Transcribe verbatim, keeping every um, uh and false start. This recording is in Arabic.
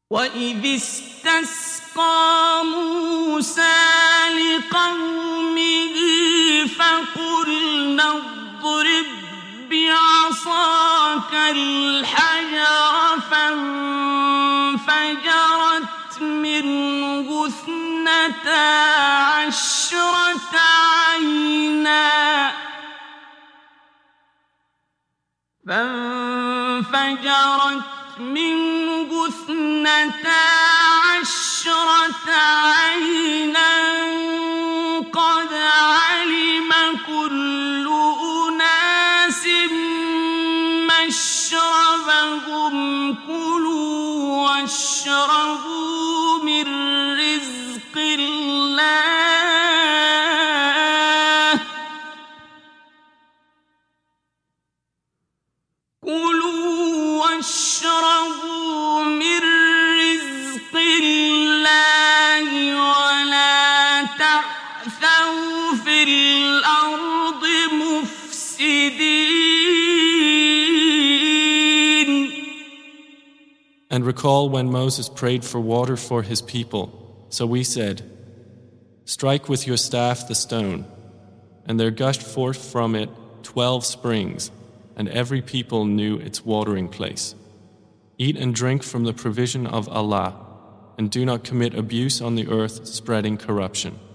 وَإِذِ اسْتَسْقَىٰ مُوسَىٰ لِقَوْمِهِ فَقُلْنَا اضْرِب بِّعَصَاكَ الْحَجَرَ فَانفَجَرَتْ مِنْهُ اثْنَتَا عَشْرَةَ عَيْنًا فانفجرت منه اثنتا عشرة عينا قد علم كل أناس مشربهم كلوا واشربوا من رزق الله كلوا واشربوا من رزق الله ولا تعثوا في الأرض مفسدين. And recall when Moses prayed for water for his people. So we said, strike with your staff the stone, and there gushed forth from it twelve springs, and every people knew its watering place. Eat and drink from the provision of Allah, and do not commit abuse on the earth, spreading corruption.